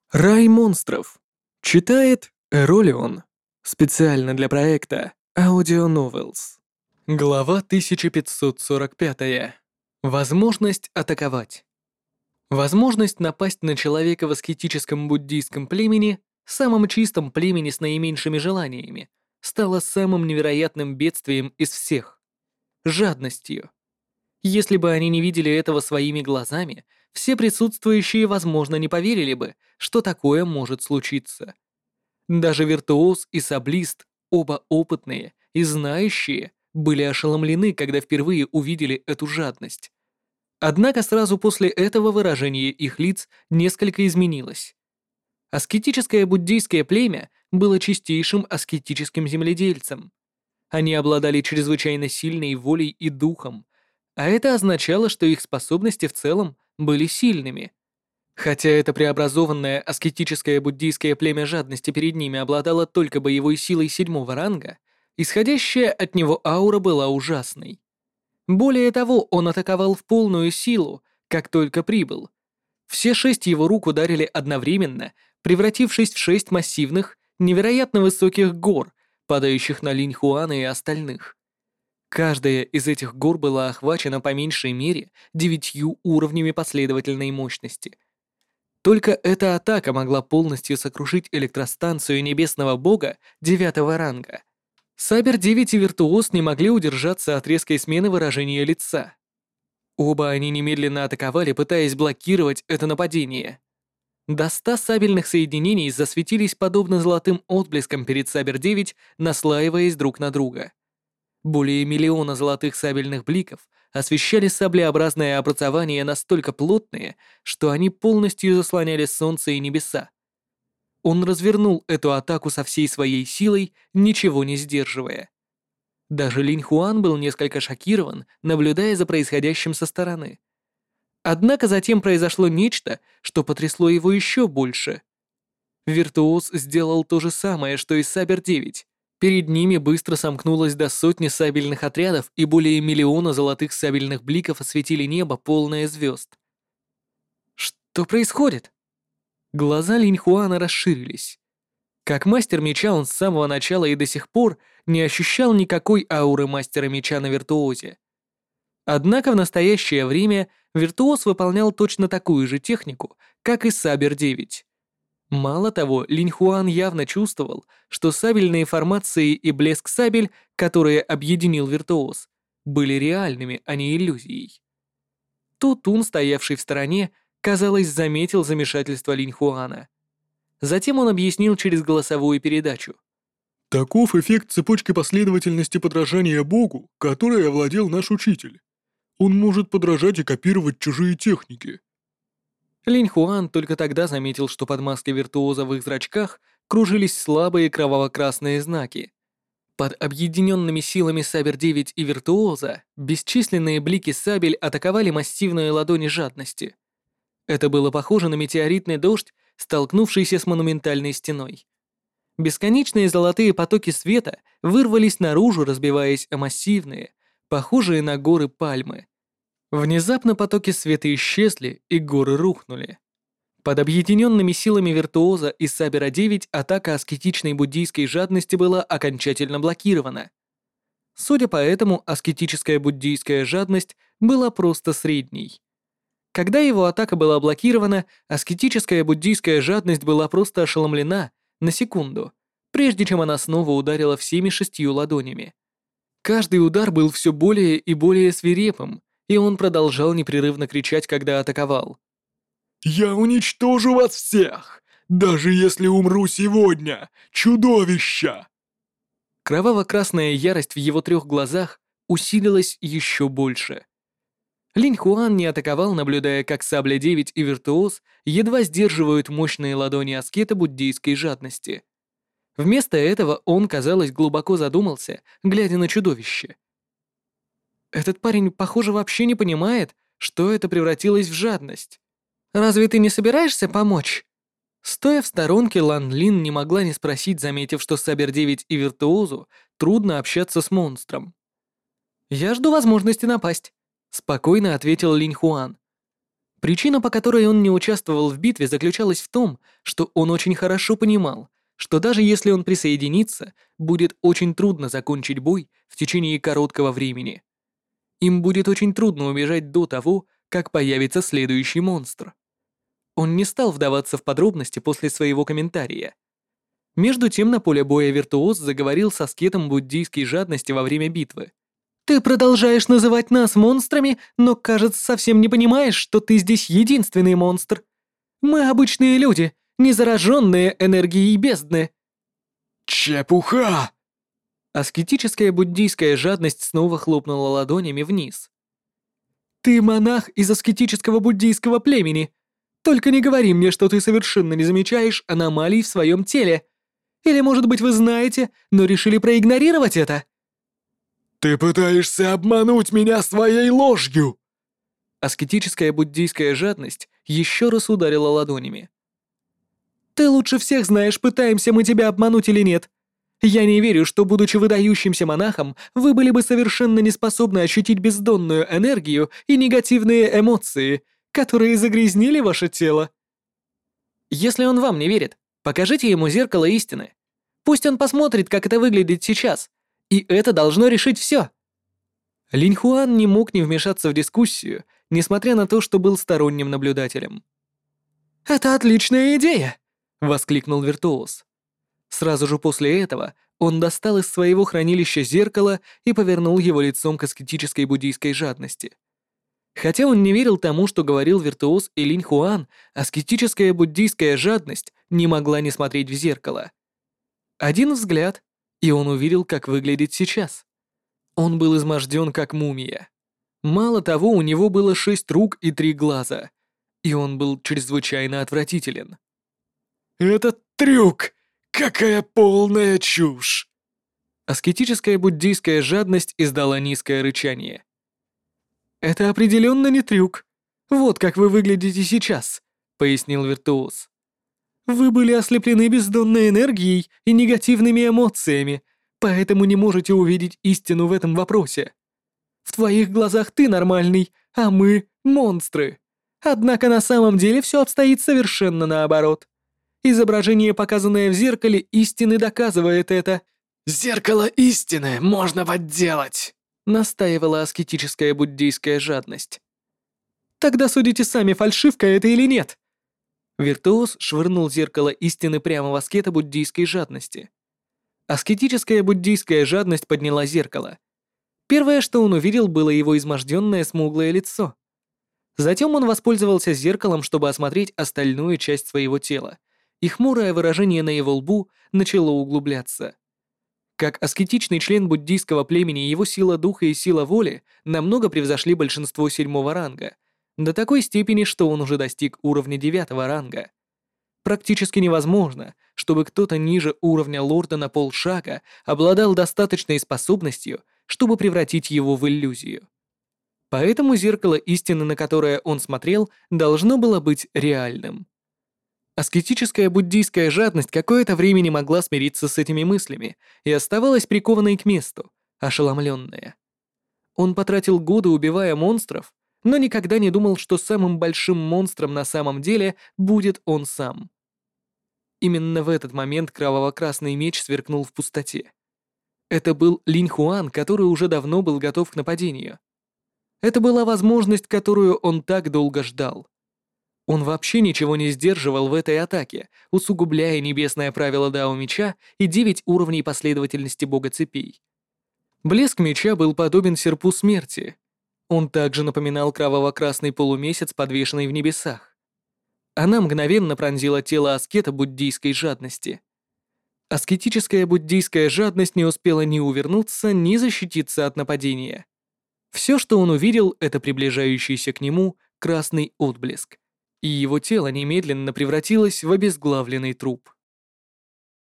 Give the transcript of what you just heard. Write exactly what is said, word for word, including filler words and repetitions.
Рай монстров. Читает Эролион. Специально для проекта Audio Novels. Глава тысяча пятьсот сорок пять. Возможность атаковать. Возможность напасть на человека в аскетическом буддийском племени, самом чистом племени с наименьшими желаниями, стала самым невероятным бедствием из всех. Жадностью. Если бы они не видели этого своими глазами, все присутствующие, возможно, не поверили бы, что такое может случиться. Даже виртуоз и саблист, оба опытные и знающие, были ошеломлены, когда впервые увидели эту жадность. Однако сразу после этого выражение их лиц несколько изменилось. Аскетическое буддийское племя было чистейшим аскетическим земледельцем. Они обладали чрезвычайно сильной волей и духом, а это означало, что их способности в целом были сильными. Хотя это преобразованное аскетическое буддийское племя жадности перед ними обладало только боевой силой седьмого ранга, исходящая от него аура была ужасной. Более того, он атаковал в полную силу, как только прибыл. Все шесть его рук ударили одновременно, превратившись в шесть массивных, невероятно высоких гор, падающих на Линь Хуана и остальных. Каждая из этих гор была охвачена по меньшей мере девятью уровнями последовательной мощности. Только эта атака могла полностью сокрушить электростанцию Небесного Бога девятого ранга. Сабер девять и Виртуоз не могли удержаться от резкой смены выражения лица. Оба они немедленно атаковали, пытаясь блокировать это нападение. До ста сабельных соединений засветились подобно золотым отблескам перед Сабер девять, наслаиваясь друг на друга. Более миллиона золотых сабельных бликов освещали саблеобразное образование настолько плотные, что они полностью заслоняли солнце и небеса. Он развернул эту атаку со всей своей силой, ничего не сдерживая. Даже Линь Хуан был несколько шокирован, наблюдая за происходящим со стороны. Однако затем произошло нечто, что потрясло его еще больше. Виртуоз сделал то же самое, что и Сабер девять. Перед ними быстро сомкнулось до сотни сабельных отрядов, и более миллиона золотых сабельных бликов осветили небо, полное звезд. Что происходит? Глаза Линь Хуана расширились. Как мастер меча он с самого начала и до сих пор не ощущал никакой ауры мастера меча на виртуозе. Однако в настоящее время виртуоз выполнял точно такую же технику, как и Сабер девять. Мало того, Линь Хуан явно чувствовал, что сабельные формации и блеск сабель, которые объединил виртуоз, были реальными, а не иллюзией. Тутун, стоявший в стороне, казалось, заметил замешательство Линь Хуана. Затем он объяснил через голосовую передачу. Таков эффект цепочки последовательности подражания Богу, которой овладел наш учитель. Он может подражать и копировать чужие техники. Линь Хуан только тогда заметил, что под маской виртуоза в их зрачках кружились слабые кроваво-красные знаки. Под объединенными силами Сабер девять и виртуоза бесчисленные блики сабель атаковали массивные ладони жадности. Это было похоже на метеоритный дождь, столкнувшийся с монументальной стеной. Бесконечные золотые потоки света вырвались наружу, разбиваясь о массивные, похожие на горы пальмы. Внезапно потоки света исчезли, и горы рухнули. Под объединенными силами виртуоза и Сабера девять атака аскетичной буддийской жадности была окончательно блокирована. Судя по этому, аскетическая буддийская жадность была просто средней. Когда его атака была блокирована, аскетическая буддийская жадность была просто ошеломлена на секунду, прежде чем она снова ударила всеми шестью ладонями. Каждый удар был все более и более свирепым, и он продолжал непрерывно кричать, когда атаковал. «Я уничтожу вас всех, даже если умру сегодня, чудовища!» Кроваво-красная ярость в его трех глазах усилилась еще больше. Линь Хуан не атаковал, наблюдая, как Сабля девять и Виртуоз едва сдерживают мощные ладони аскета буддийской жадности. Вместо этого он, казалось, глубоко задумался, глядя на чудовище. Этот парень, похоже, вообще не понимает, что это превратилось в жадность. Разве ты не собираешься помочь? Стоя в сторонке, Лан Лин не могла не спросить, заметив, что Сабер девять и Виртуозу трудно общаться с монстром. «Я жду возможности напасть», — спокойно ответил Линь Хуан. Причина, по которой он не участвовал в битве, заключалась в том, что он очень хорошо понимал, что даже если он присоединится, будет очень трудно закончить бой в течение короткого времени. Им будет очень трудно убежать до того, как появится следующий монстр. Он не стал вдаваться в подробности после своего комментария. Между тем на поле боя Виртуоз заговорил с аскетом буддийской жадности во время битвы. «Ты продолжаешь называть нас монстрами, но, кажется, совсем не понимаешь, что ты здесь единственный монстр. Мы обычные люди, не зараженные энергией бездны». Чепуха! Аскетическая буддийская жадность снова хлопнула ладонями вниз. «Ты монах из аскетического буддийского племени. Только не говори мне, что ты совершенно не замечаешь аномалий в своем теле. Или, может быть, вы знаете, но решили проигнорировать это?» Ты пытаешься обмануть меня своей ложью! Аскетическая буддийская жадность еще раз ударила ладонями. «Ты лучше всех знаешь, пытаемся мы тебя обмануть или нет. Я не верю, что, будучи выдающимся монахом, вы были бы совершенно не способны ощутить бездонную энергию и негативные эмоции, которые загрязнили ваше тело. Если он вам не верит, покажите ему зеркало истины. Пусть он посмотрит, как это выглядит сейчас, и это должно решить все». Линь Хуан не мог не вмешаться в дискуссию, несмотря на то, что был сторонним наблюдателем. «Это отличная идея!» — воскликнул Виртуоз. Сразу же после этого он достал из своего хранилища зеркало и повернул его лицом к аскетической буддийской жадности. Хотя он не верил тому, что говорил Виртуоз и Линь Хуан, аскетическая буддийская жадность не могла не смотреть в зеркало. Один взгляд, и он увидел, как выглядит сейчас. Он был изможден, как мумия. Мало того, у него было шесть рук и три глаза, и он был чрезвычайно отвратителен. «Это трюк! Какая полная чушь!» Аскетическая буддийская жадность издала низкое рычание. «Это определенно не трюк. Вот как вы выглядите сейчас», — пояснил Виртуоз. «Вы были ослеплены бездонной энергией и негативными эмоциями, поэтому не можете увидеть истину в этом вопросе. В твоих глазах ты нормальный, а мы — монстры. Однако на самом деле все обстоит совершенно наоборот. Изображение, показанное в зеркале истины, доказывает это». «Зеркало истины можно подделать!» — настаивала аскетическая буддийская жадность. «Тогда судите сами, фальшивка это или нет». Виртуоз швырнул зеркало истины прямо в аскета буддийской жадности. Аскетическая буддийская жадность подняла зеркало. Первое, что он увидел, было его изможденное смуглое лицо. Затем он воспользовался зеркалом, чтобы осмотреть остальную часть своего тела, и хмурое выражение на его лбу начало углубляться. Как аскетичный член буддийского племени, его сила духа и сила воли намного превзошли большинство седьмого ранга, до такой степени, что он уже достиг уровня девятого ранга. Практически невозможно, чтобы кто-то ниже уровня лорда на полшага обладал достаточной способностью, чтобы превратить его в иллюзию. Поэтому зеркало истины, на которое он смотрел, должно было быть реальным. Аскетическая буддийская жадность какое-то время не могла смириться с этими мыслями и оставалась прикованной к месту, ошеломленная. Он потратил годы, убивая монстров, но никогда не думал, что самым большим монстром на самом деле будет он сам. Именно в этот момент кроваво-красный меч сверкнул в пустоте. Это был Линь Хуан, который уже давно был готов к нападению. Это была возможность, которую он так долго ждал. Он вообще ничего не сдерживал в этой атаке, усугубляя небесное правило Дао Меча и девять уровней последовательности Бога Цепей. Блеск меча был подобен серпу смерти. Он также напоминал кроваво-красный полумесяц, подвешенный в небесах. Она мгновенно пронзила тело аскета буддийской жадности. Аскетическая буддийская жадность не успела ни увернуться, ни защититься от нападения. Все, что он увидел, это приближающийся к нему красный отблеск, и его тело немедленно превратилось в обезглавленный труп.